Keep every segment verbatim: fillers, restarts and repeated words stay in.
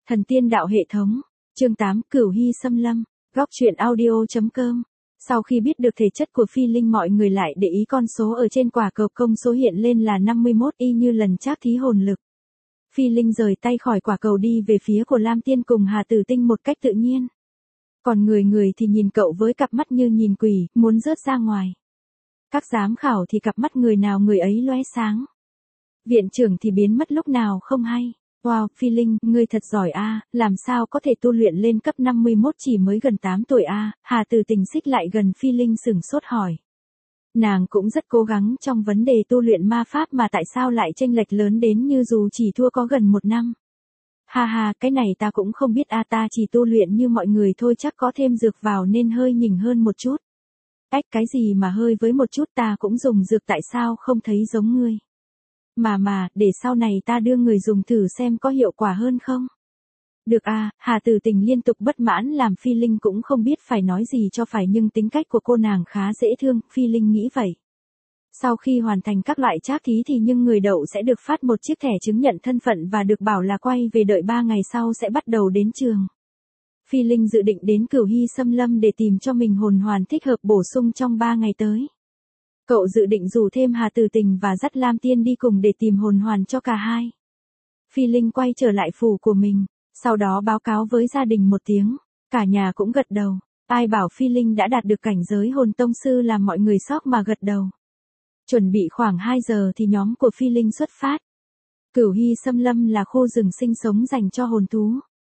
Thần tiên đạo hệ thống. Chương tám, Cửu Hy xâm lâm. Góc truyện audio.com. Sau khi biết được thể chất của Phi Linh, mọi người lại để ý con số ở trên quả cầu, công số hiện lên là năm mươi mốt, y như lần trác thí hồn lực. Phi Linh rời tay khỏi quả cầu đi về phía của Lam Tiên cùng Hà Tử Tinh một cách tự nhiên. Còn người người thì nhìn cậu với cặp mắt như nhìn quỷ, muốn rớt ra ngoài. Các giám khảo thì cặp mắt người nào người ấy lóe sáng. Viện trưởng thì biến mất lúc nào không hay. Wow, Phi Linh, ngươi thật giỏi a, làm sao có thể tu luyện lên cấp năm mươi mốt chỉ mới gần tám tuổi a? Hà Tử Tình xích lại gần Phi Linh sửng sốt hỏi. Nàng cũng rất cố gắng trong vấn đề tu luyện ma pháp mà tại sao lại chênh lệch lớn đến như dù chỉ thua có gần một năm. Ha ha, cái này ta cũng không biết a, ta chỉ tu luyện như mọi người thôi, chắc có thêm dược vào nên hơi nhỉnh hơn một chút. Ách, cái gì mà hơi với một chút, ta cũng dùng dược, tại sao không thấy giống ngươi? Mà mà, để sau này ta đưa người dùng thử xem có hiệu quả hơn không? Được à, Hà Tử Tình liên tục bất mãn làm Phi Linh cũng không biết phải nói gì cho phải, nhưng tính cách của cô nàng khá dễ thương, Phi Linh nghĩ vậy. Sau khi hoàn thành các loại trác thí thì nhưng người đậu sẽ được phát một chiếc thẻ chứng nhận thân phận và được bảo là quay về đợi ba ngày sau sẽ bắt đầu đến trường. Phi Linh dự định đến Cửu Hy xâm lâm để tìm cho mình hồn hoàn thích hợp bổ sung trong ba ngày tới. Cậu dự định rủ thêm Hà Tử Tình và dắt Lam Tiên đi cùng để tìm hồn hoàn cho cả hai. Phi Linh quay trở lại phủ của mình, sau đó báo cáo với gia đình một tiếng, cả nhà cũng gật đầu. Ai bảo Phi Linh đã đạt được cảnh giới hồn tông sư làm mọi người sốc mà gật đầu. Chuẩn bị khoảng hai giờ thì nhóm của Phi Linh xuất phát. Cửu Hy xâm lâm là khu rừng sinh sống dành cho hồn thú.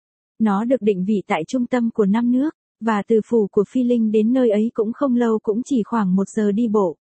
Nó được định vị tại trung tâm của năm nước, và từ phủ của Phi Linh đến nơi ấy cũng không lâu, cũng chỉ khoảng một giờ đi bộ.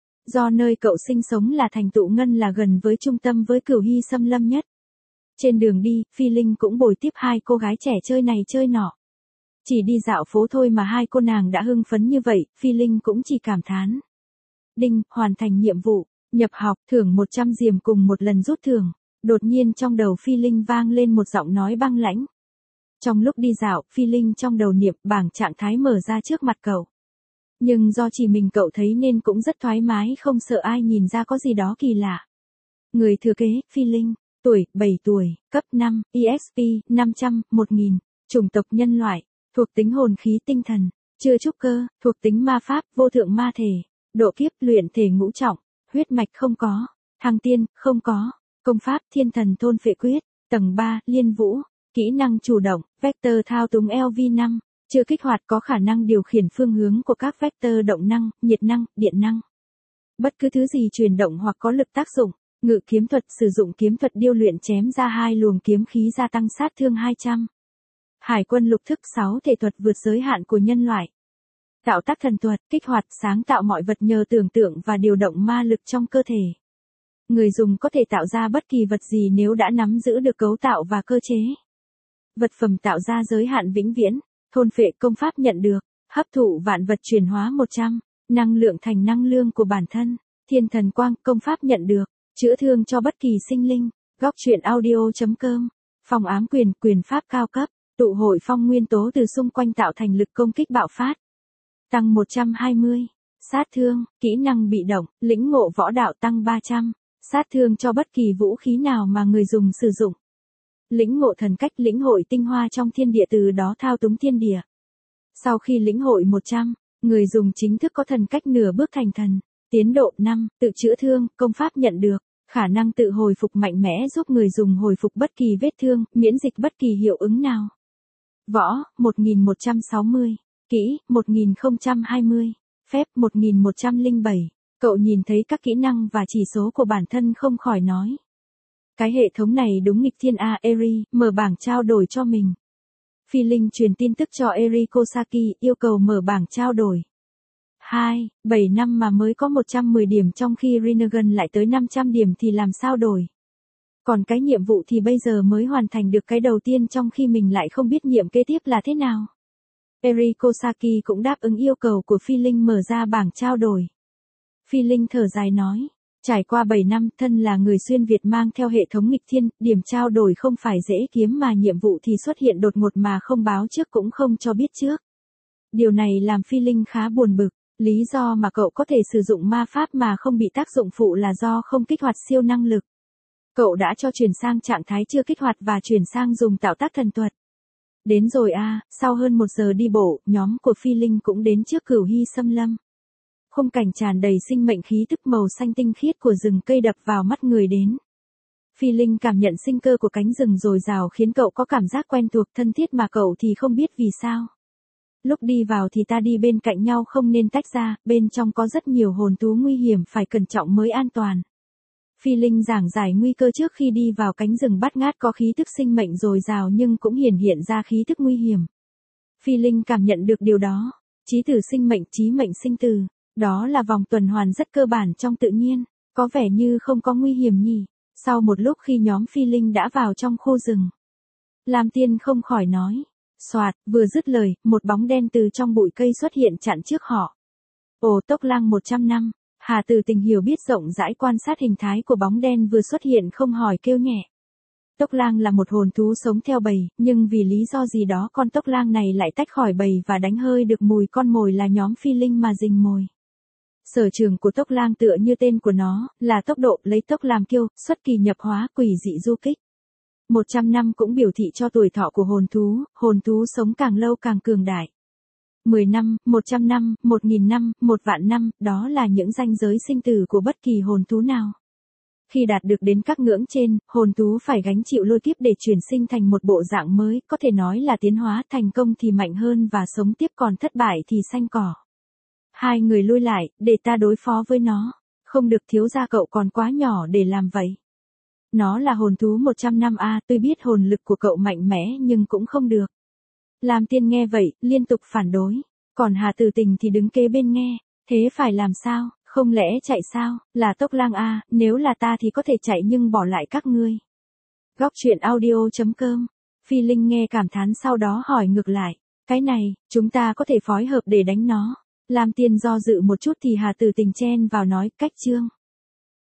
Do nơi cậu sinh sống là thành Tụ Ngân là gần với trung tâm với Cửu Hy xâm lâm nhất. Trên đường đi, Phi Linh cũng bồi tiếp hai cô gái trẻ chơi này chơi nọ. Chỉ đi dạo phố thôi mà hai cô nàng đã hưng phấn như vậy, Phi Linh cũng chỉ cảm thán. Đinh, hoàn thành nhiệm vụ, nhập học, thưởng một trăm diềm cùng một lần rút thưởng. Đột nhiên trong đầu Phi Linh vang lên một giọng nói băng lãnh. Trong lúc đi dạo, Phi Linh trong đầu niệm bảng trạng thái mở ra trước mặt cậu. Nhưng do chỉ mình cậu thấy nên cũng rất thoải mái, không sợ ai nhìn ra có gì đó kỳ lạ. Người thừa kế, Phi Linh, tuổi, bảy tuổi, cấp năm, e ích pê, năm trăm, một nghìn, chủng tộc nhân loại, thuộc tính hồn khí tinh thần, chưa trúc cơ, thuộc tính ma pháp, vô thượng ma thể, độ kiếp, luyện thể ngũ trọng, huyết mạch không có, thăng tiên, không có, công pháp, thiên thần thôn phệ quyết, tầng ba, liên vũ, kỹ năng chủ động, vector thao túng L V năm. Chưa kích hoạt, có khả năng điều khiển phương hướng của các vector động năng, nhiệt năng, điện năng. Bất cứ thứ gì chuyển động hoặc có lực tác dụng. Ngự kiếm thuật, sử dụng kiếm thuật điêu luyện chém ra hai luồng kiếm khí gia tăng sát thương hai trăm. Hải quân lục thức sáu, thể thuật vượt giới hạn của nhân loại. Tạo tác thần thuật, kích hoạt sáng tạo mọi vật nhờ tưởng tượng và điều động ma lực trong cơ thể. Người dùng có thể tạo ra bất kỳ vật gì nếu đã nắm giữ được cấu tạo và cơ chế. Vật phẩm tạo ra giới hạn vĩnh viễn. Thôn phệ, công pháp nhận được, hấp thụ vạn vật chuyển hóa một trăm, năng lượng thành năng lượng của bản thân, thiên thần quang, công pháp nhận được, chữa thương cho bất kỳ sinh linh. Góc truyện audio.com. Phong ám quyền, quyền pháp cao cấp, tụ hội phong nguyên tố từ xung quanh tạo thành lực công kích bạo phát. Tăng một trăm hai mươi, sát thương, kỹ năng bị động, lĩnh ngộ võ đạo tăng ba trăm, sát thương cho bất kỳ vũ khí nào mà người dùng sử dụng. Lĩnh ngộ thần cách, lĩnh hội tinh hoa trong thiên địa, từ đó thao túng thiên địa. Sau khi lĩnh hội một trăm, người dùng chính thức có thần cách nửa bước thành thần. Tiến độ năm, tự chữa thương, công pháp nhận được, khả năng tự hồi phục mạnh mẽ giúp người dùng hồi phục bất kỳ vết thương, miễn dịch bất kỳ hiệu ứng nào. Võ, một nghìn một trăm sáu mươi, kỹ, một nghìn không trăm hai mươi, phép, một nghìn một trăm lẻ bảy. Cậu nhìn thấy các kỹ năng và chỉ số của bản thân không khỏi nói. Cái hệ thống này đúng nghịch thiên a. Eri, mở bảng trao đổi cho mình. Phi Linh truyền tin tức cho Eri Kosaki, yêu cầu mở bảng trao đổi. hai, bảy năm mà mới có một trăm mười điểm trong khi Rinnegan lại tới năm trăm điểm thì làm sao đổi. Còn cái nhiệm vụ thì bây giờ mới hoàn thành được cái đầu tiên trong khi mình lại không biết nhiệm kế tiếp là thế nào. Eri Kosaki cũng đáp ứng yêu cầu của Phi Linh mở ra bảng trao đổi. Phi Linh thở dài nói. Trải qua bảy năm, thân là người xuyên Việt mang theo hệ thống nghịch thiên, điểm trao đổi không phải dễ kiếm mà nhiệm vụ thì xuất hiện đột ngột mà không báo trước cũng không cho biết trước. Điều này làm Phi Linh khá buồn bực, lý do mà cậu có thể sử dụng ma pháp mà không bị tác dụng phụ là do không kích hoạt siêu năng lực. Cậu đã cho chuyển sang trạng thái chưa kích hoạt và chuyển sang dùng tạo tác thần thuật. Đến rồi a, sau hơn một giờ đi bộ, nhóm của Phi Linh cũng đến trước Cửu Hy Xâm Lâm. Khung cảnh tràn đầy sinh mệnh khí tức màu xanh tinh khiết của rừng cây đập vào mắt người đến. Phi Linh cảm nhận sinh cơ của cánh rừng dồi dào khiến cậu có cảm giác quen thuộc thân thiết mà cậu thì không biết vì sao. Lúc đi vào thì ta đi bên cạnh nhau không nên tách ra, bên trong có rất nhiều hồn thú nguy hiểm phải cẩn trọng mới an toàn. Phi Linh giảng giải nguy cơ trước khi đi vào cánh rừng bát ngát có khí tức sinh mệnh dồi dào nhưng cũng hiển hiện ra khí tức nguy hiểm. Phi Linh cảm nhận được điều đó. Chí tử sinh mệnh, chí mệnh sinh tử. Đó là vòng tuần hoàn rất cơ bản trong tự nhiên, có vẻ như không có nguy hiểm nhỉ. Sau một lúc khi nhóm Phi Linh đã vào trong khu rừng, Lam Tiên không khỏi nói. Soạt, vừa dứt lời, một bóng đen từ trong bụi cây xuất hiện chặn trước họ. Ồ, Tốc Lang một trăm năm. Hà Từ Tình hiểu biết rộng rãi quan sát hình thái của bóng đen vừa xuất hiện không hỏi kêu nhẹ. Tốc Lang là một hồn thú sống theo bầy, nhưng vì lý do gì đó con Tốc Lang này lại tách khỏi bầy và đánh hơi được mùi con mồi là nhóm Phi Linh mà rình mồi. Sở trường của Tốc Lang tựa như tên của nó, là tốc độ, lấy tốc làm kiêu, xuất kỳ nhập hóa, quỷ dị du kích. một trăm năm cũng biểu thị cho tuổi thọ của hồn thú, hồn thú sống càng lâu càng cường đại. mười năm, một trăm năm, một nghìn năm, một vạn năm, đó là những ranh giới sinh tử của bất kỳ hồn thú nào. Khi đạt được đến các ngưỡng trên, hồn thú phải gánh chịu lôi kiếp để chuyển sinh thành một bộ dạng mới, có thể nói là tiến hóa, thành công thì mạnh hơn và sống tiếp, còn thất bại thì xanh cỏ. Hai người lui lại, để ta đối phó với nó. Không được, thiếu gia cậu còn quá nhỏ để làm vậy. Nó là hồn thú một trăm năm a, tôi biết hồn lực của cậu mạnh mẽ nhưng cũng không được. Lam Tiên nghe vậy, liên tục phản đối. Còn Hà Từ Tình thì đứng kế bên nghe. Thế phải làm sao, không lẽ chạy sao, là Tốc Lang a, nếu là ta thì có thể chạy nhưng bỏ lại các ngươi. Góc truyện audio chấm com. Phi Linh nghe cảm thán sau đó hỏi ngược lại. Cái này, chúng ta có thể phối hợp để đánh nó. Lam Tiên do dự một chút thì Hà Từ Tình chen vào nói, cách chương.